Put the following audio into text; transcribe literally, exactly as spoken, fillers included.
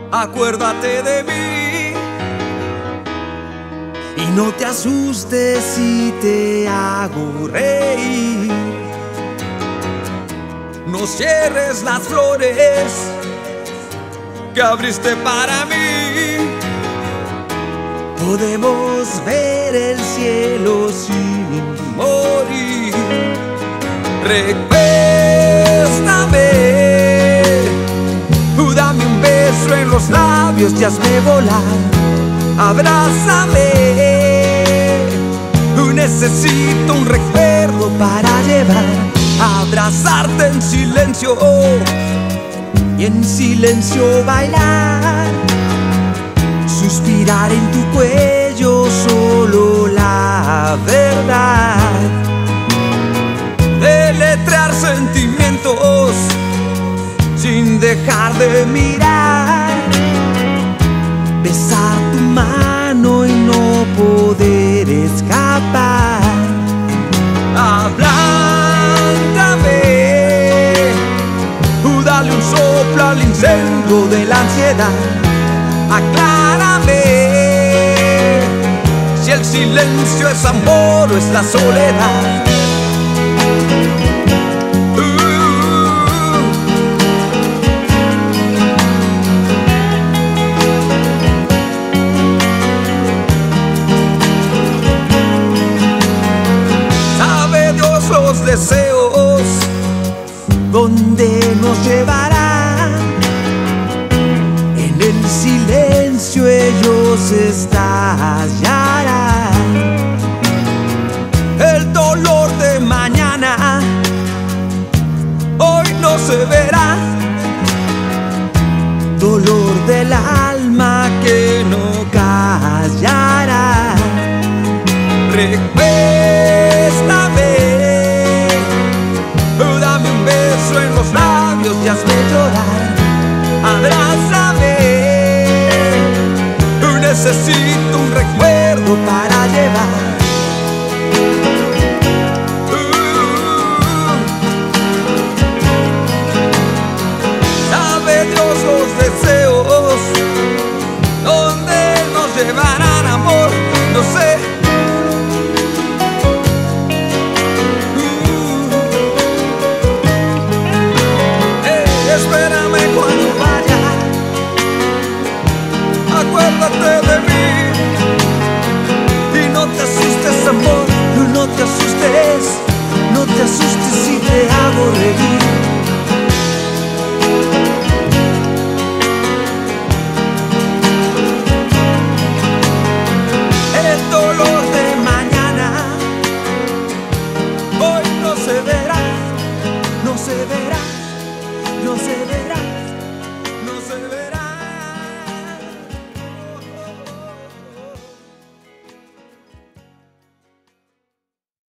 acuérdate de mí. Y no te asustes si te hago reír. No cierres las flores que abriste para mí. Podemos ver el cielo sin morir. Recuéstame, dame un beso en los labios y hazme volar. Abrázame, necesito un recuerdo para llevar. Abrazarte en silencio y en silencio bailar. Suspirar en tu cuello solo la verdad. Deletrear sentimientos sin dejar de mirar. Besar tu mano y no poder escapar. Abláncame, dale un soplo al incendio de la ansiedad. Aclárame si el silencio es amor o es la soledad. Los deseos, ¿dónde nos llevarán? En el silencio ellos estallarán. El dolor de mañana hoy no se verá. Dolor del alma que no callará. Recuéstame, dame un beso en los labios y hazme llorar. Abrázame, necesito un recuerdo para llevar. Sabe Dios los deseos, ¿dónde nos llevarán, amor? No sé. Espérame cuando vaya, acuérdate de mí. Y no te asustes, amor, no te asustes. No te asustes si te hago reír. El dolor de mañana hoy no se verá, no se verá, no se verá.